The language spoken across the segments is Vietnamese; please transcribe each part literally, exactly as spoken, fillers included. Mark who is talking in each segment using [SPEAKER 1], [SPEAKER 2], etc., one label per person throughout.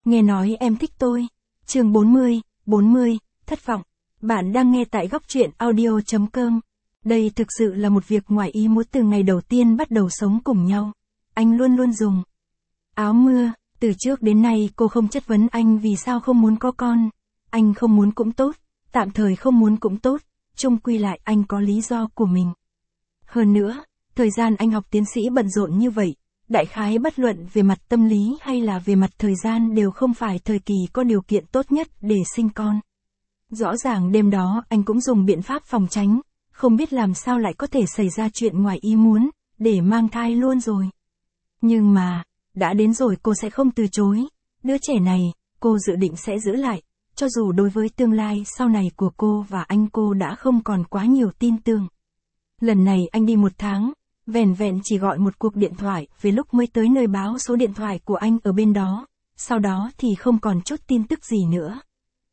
[SPEAKER 1] Nghe nói em thích tôi. Chương bốn mươi, bốn mươi, thất vọng. Bạn đang nghe tại góc truyện audio chấm com. Đây thực sự là một việc ngoài ý muốn từ ngày đầu tiên bắt đầu sống cùng nhau. Anh luôn luôn dùng áo mưa, từ trước đến nay cô không chất vấn anh vì sao không muốn có con. Anh không muốn cũng tốt, tạm thời không muốn cũng tốt, chung quy lại anh có lý do của mình. Hơn nữa, thời gian anh học tiến sĩ bận rộn như vậy, đại khái bất luận về mặt tâm lý hay là về mặt thời gian đều không phải thời kỳ có điều kiện tốt nhất để sinh con. Rõ ràng đêm đó anh cũng dùng biện pháp phòng tránh, không biết làm sao lại có thể xảy ra chuyện ngoài ý muốn, để mang thai luôn rồi. Nhưng mà, đã đến rồi cô sẽ không từ chối, đứa trẻ này, cô dự định sẽ giữ lại, cho dù đối với tương lai sau này của cô và anh cô đã không còn quá nhiều tin tưởng. Lần này anh đi một tháng, vẻn vẹn chỉ gọi một cuộc điện thoại về lúc mới tới nơi báo số điện thoại của anh ở bên đó, sau đó thì không còn chút tin tức gì nữa.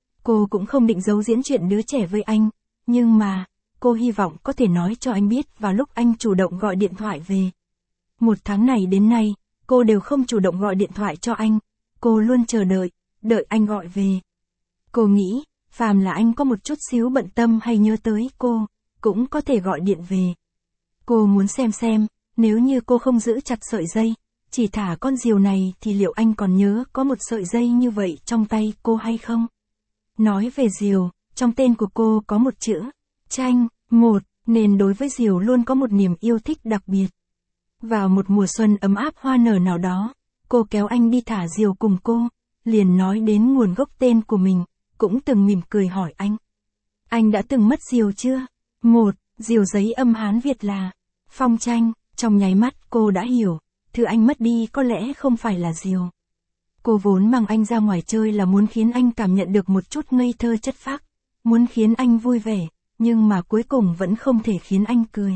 [SPEAKER 1] Cô cũng không định giấu diễn chuyện đứa trẻ với anh, nhưng mà, cô hy vọng có thể nói cho anh biết vào lúc anh chủ động gọi điện thoại về. Một tháng này đến nay, cô đều không chủ động gọi điện thoại cho anh, cô luôn chờ đợi, đợi anh gọi về. Cô nghĩ, phàm là anh có một chút xíu bận tâm hay nhớ tới cô, cũng có thể gọi điện về. Cô muốn xem xem, nếu như cô không giữ chặt sợi dây, chỉ thả con diều này thì liệu anh còn nhớ có một sợi dây như vậy trong tay cô hay không? Nói về diều, trong tên của cô có một chữ, tranh, một, nên đối với diều luôn có một niềm yêu thích đặc biệt. Vào một mùa xuân ấm áp hoa nở nào đó, cô kéo anh đi thả diều cùng cô, liền nói đến nguồn gốc tên của mình, cũng từng mỉm cười hỏi anh. Anh đã từng mất diều chưa? Một, diều giấy âm Hán Việt là phong tranh, trong nháy mắt cô đã hiểu, thứ anh mất đi có lẽ không phải là diều. Cô vốn mang anh ra ngoài chơi là muốn khiến anh cảm nhận được một chút ngây thơ chất phác, muốn khiến anh vui vẻ, nhưng mà cuối cùng vẫn không thể khiến anh cười.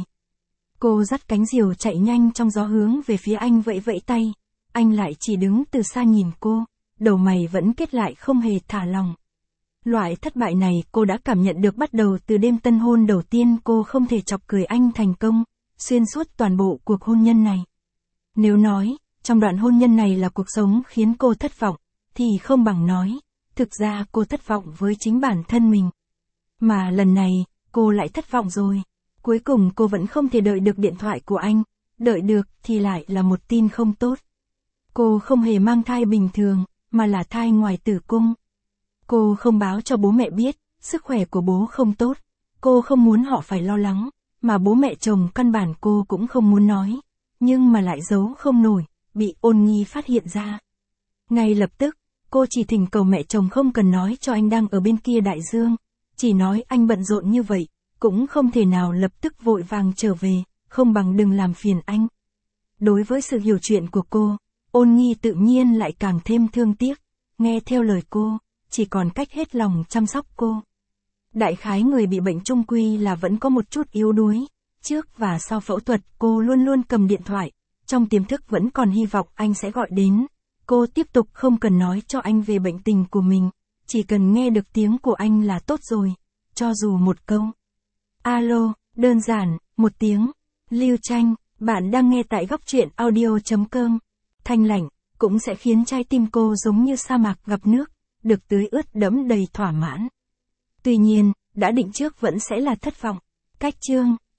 [SPEAKER 1] Cô dắt cánh diều chạy nhanh trong gió hướng về phía anh vẫy vẫy tay, anh lại chỉ đứng từ xa nhìn cô, đầu mày vẫn kết lại không hề thả lòng. Loại thất bại này cô đã cảm nhận được bắt đầu từ đêm tân hôn đầu tiên cô không thể chọc cười anh thành công, xuyên suốt toàn bộ cuộc hôn nhân này. Nếu nói, trong đoạn hôn nhân này là cuộc sống khiến cô thất vọng, thì không bằng nói, thực ra cô thất vọng với chính bản thân mình. Mà lần này, cô lại thất vọng rồi. Cuối cùng cô vẫn không thể đợi được điện thoại của anh, đợi được thì lại là một tin không tốt. Cô không hề mang thai bình thường, mà là thai ngoài tử cung. Cô không báo cho bố mẹ biết, sức khỏe của bố không tốt, cô không muốn họ phải lo lắng, mà bố mẹ chồng căn bản cô cũng không muốn nói, nhưng mà lại giấu không nổi, bị Ôn Nhi phát hiện ra. Ngay lập tức, cô chỉ thỉnh cầu mẹ chồng không cần nói cho anh đang ở bên kia đại dương, chỉ nói anh bận rộn như vậy, cũng không thể nào lập tức vội vàng trở về, không bằng đừng làm phiền anh. Đối với sự hiểu chuyện của cô, Ôn Nhi tự nhiên lại càng thêm thương tiếc, nghe theo lời cô, chỉ còn cách hết lòng chăm sóc cô. Đại khái người bị bệnh chung quy là vẫn có một chút yếu đuối, trước và sau phẫu thuật cô luôn luôn cầm điện thoại, trong tiềm thức vẫn còn hy vọng anh sẽ gọi đến. Cô tiếp tục không cần nói cho anh về bệnh tình của mình, chỉ cần nghe được tiếng của anh là tốt rồi, cho dù một câu. Alo, đơn giản, một tiếng. Lưu Tranh, bạn đang nghe tại góc truyện audio chấm com. Thanh lạnh, cũng sẽ khiến trái tim cô giống như sa mạc gặp nước, được tưới ướt đẫm đầy thỏa mãn. Tuy nhiên, đã định trước vẫn sẽ là thất vọng. Cách chương